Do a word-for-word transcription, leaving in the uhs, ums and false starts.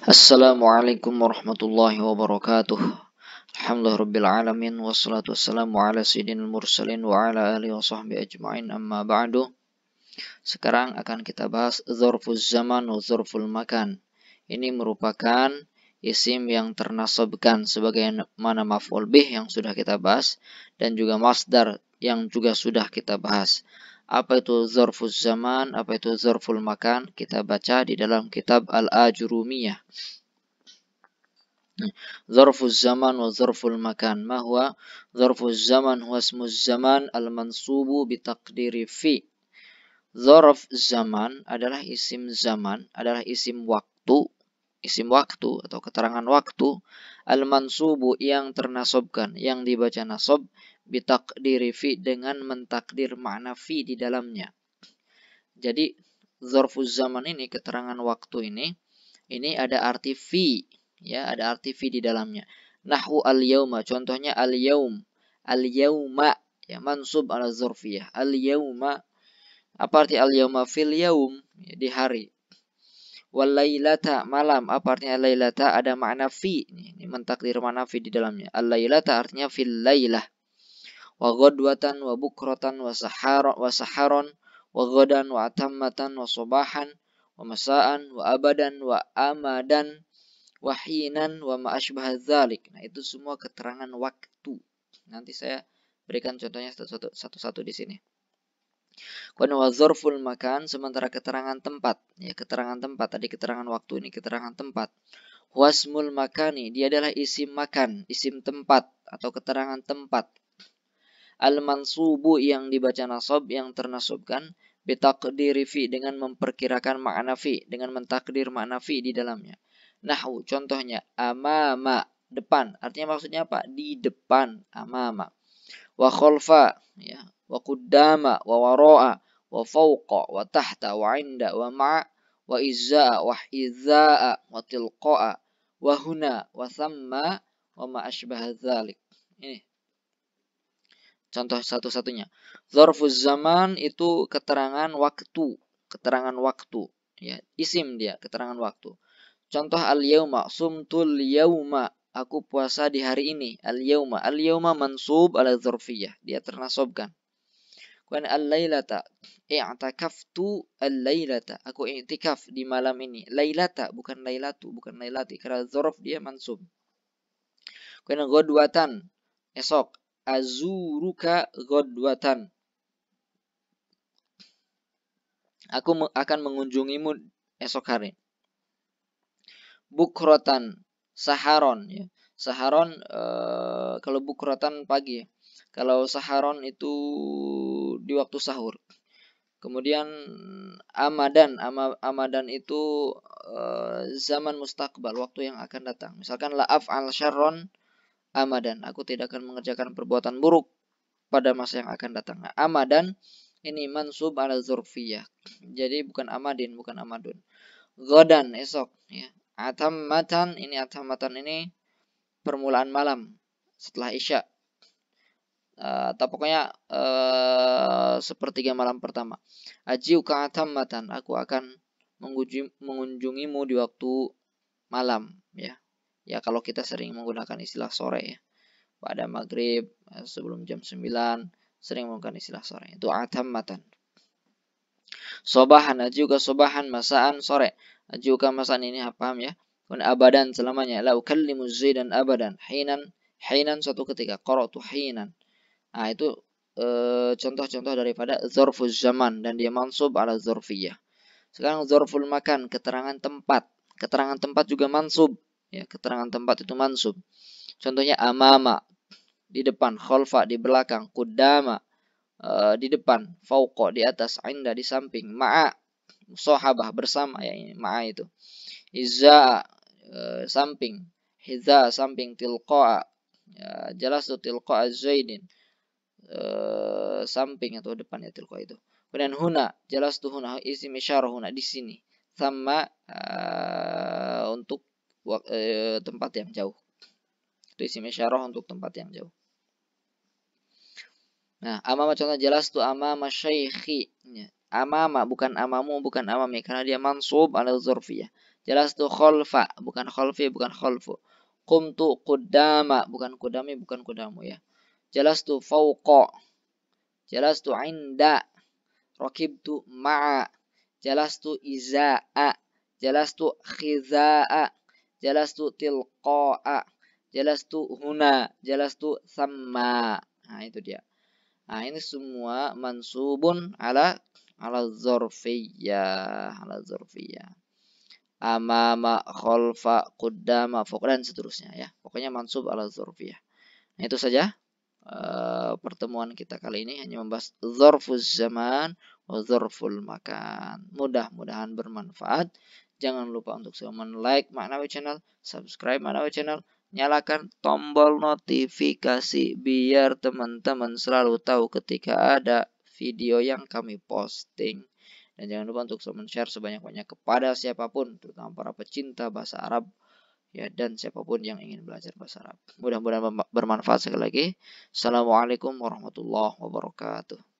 Assalamualaikum warahmatullahi wabarakatuh. Alhamdulillahirabbil alamin wassalatu wassalamu ala sayyidil mursalin wa ala alihi washabbihi ajmain, amma ba'du. Sekarang akan kita bahas dzarfuz zaman wa dzarful makan. Ini merupakan isim yang ternasabkan sebagaimana maf'ul bih yang sudah kita bahas dan juga masdar yang juga sudah kita bahas. Apa itu dzarfuz zaman, apa itu dzarful makan? Kita baca di dalam kitab Al-Ajurumiyah. Dzarfuz zaman wa dzarful makan. Ma huwa dzarfuz zaman? Huwa ismuz zaman al-mansubu bi taqdiri fi. Dzarf zaman adalah isim zaman, adalah isim waktu, isim waktu atau keterangan waktu, al-mansubu yang ternasabkan, yang dibaca nasab, bi taqdiri fi dengan mentakdir makna fi di dalamnya. Jadi dzarfuz zaman ini, keterangan waktu ini, ini ada arti fi, ya, ada arti fi di dalamnya. Nahwu al-yauma, contohnya al-yaum, al-yauma, ya, mansub ala dzarfiyah. Al-yauma, apa arti al-yauma? Fil yaum, ya, di hari. Wal lailata, malam, apa artinya lailata? Ada makna fi, ini mentakdir makna fi di dalamnya. Al-lailata artinya fil lailah. Wa ghadwatan wa bukratan wa saharon wa saharon wa ghadan wa atammatan wa subahan wa masaan wa abadan wa amadan wa hinan wa ma asbaha dzalik. Nah, itu semua keterangan waktu. Nanti saya berikan contohnya satu-satu di sini. Kemudian wa dzarful makan, sementara keterangan tempat, ya, keterangan tempat, tadi keterangan waktu, ini keterangan tempat. Wasmul makani, dia adalah isim makan, isim tempat atau keterangan tempat. Al-mansubu yang dibaca nasab, yang ternasabkan, bitaqdiri fi dengan memperkirakan makna fi, dengan mentakdir makna fi di dalamnya. Nahwu, contohnya amama, depan, artinya maksudnya apa? Di depan, amama. Wa khalfa, ya, wa quddama, wa wara'a, wa fawqa, wa tahta, wa inda, wa ma'a, wa izza'a, wa hidza'a, wa tilqa'a, wa huna, wa thamma, wa ma asbaha dzalik. Ini contoh satu-satunya. Dzarfuz zaman itu keterangan waktu, keterangan waktu, ya, isim dia, keterangan waktu. Contoh al-yauma, sumtul yauma, aku puasa di hari ini. Al-yauma, al-yauma mansub ala dzarfiyah, dia ternasabkan. Kemudian al-lailata, i'takaftu al-lailata, aku i'tikaf di malam ini. Lailata, bukan lailatu, bukan lailati, karena dzarf dia mansub. Kemudian ghadwatan, esok, azuruka ghadwatan, aku akan mengunjungimu esok hari. Bukrotan, saharon, ya. Saharon e, kalau bukrotan pagi, kalau saharon itu di waktu sahur. Kemudian amadan, ama, amadan itu e, zaman mustakbal, waktu yang akan datang. Misalkan la af'al syarron amadan, aku tidak akan mengerjakan perbuatan buruk pada masa yang akan datang. Nah, amadan ini mansub ala dzarfiyah. Jadi bukan amadin, bukan amadun. Ghadan, esok, ya. Atammatan, ini atammatan ini permulaan malam setelah isya, uh, atau pokoknya uh, sepertiga malam pertama. Ajiuka atammatan, aku akan mengunjungi, mengunjungimu di waktu malam, ya. Ya, kalau kita sering menggunakan istilah sore, ya. Pada maghrib, sebelum jam sembilan sering menggunakan istilah sore. Itu atammatan. Sobahan, ajiuka sobahan, masaan, sore. Ajiuka masaan ini paham, ya. Kemudian abadan selamanya. La ukallimu Zaidan abadan. Hinan, hinan suatu ketika. Qara'tu hinan. Nah, itu e, contoh-contoh daripada dzarfuz zaman dan dia mansub ala dzarfiyah. Sekarang dzarful makan, keterangan tempat. Keterangan tempat juga mansub, ya, keterangan tempat itu mansub. Contohnya amama, di depan, khalfa di belakang, quddama e, di depan, fauqa di atas, inda di samping, ma'a sahabah bersama, ya, ini ma'a itu. Izza e, samping, hidza samping, tilqa'a, ya, jelas tuh tilqa'a Zaidin, e, samping atau depannya tilqa itu. Kemudian huna, jelas tuh huna, isim isyarah huna di sini. Sama e, untuk e, tempat yang jauh. Itu isim isyarah untuk tempat yang jauh. Nah, amama contoh jelas tuh amama syaikhi, ya. amama, bukan amamu, bukan amami, karena dia mansub ala dzarfiyah. Jalastu khalfa, bukan khalfi, bukan khalfu. Qumtu qudama, bukan qudami, bukan qudamu ya. Jalastu fawqa, jalastu inda, rakibtu ma'a, jalastu iza'a, jalastu khiza'a, jalastu tilqa'a, jalastu huna, jalastu thamma. Nah, itu dia. Nah, ini semua mansubun ala ala dzarfiyah, ala dzarfiyah. Amama, khalfa, qaddama, fawqa dan seterusnya ya. Pokoknya mansub ala dzarfiyah. Nah, itu saja uh, pertemuan kita kali ini, hanya membahas dzarfuz zaman wa dzarful makan. Mudah-mudahan bermanfaat. Jangan lupa untuk selalu like Maknawi Channel, subscribe Maknawi Channel, nyalakan tombol notifikasi biar teman-teman selalu tahu ketika ada video yang kami posting. Dan jangan lupa untuk share sebanyak-banyak kepada siapapun, terutama para pecinta bahasa Arab ya, dan siapapun yang ingin belajar bahasa Arab. Mudah-mudahan bermanfaat sekali lagi. Assalamualaikum warahmatullahi wabarakatuh.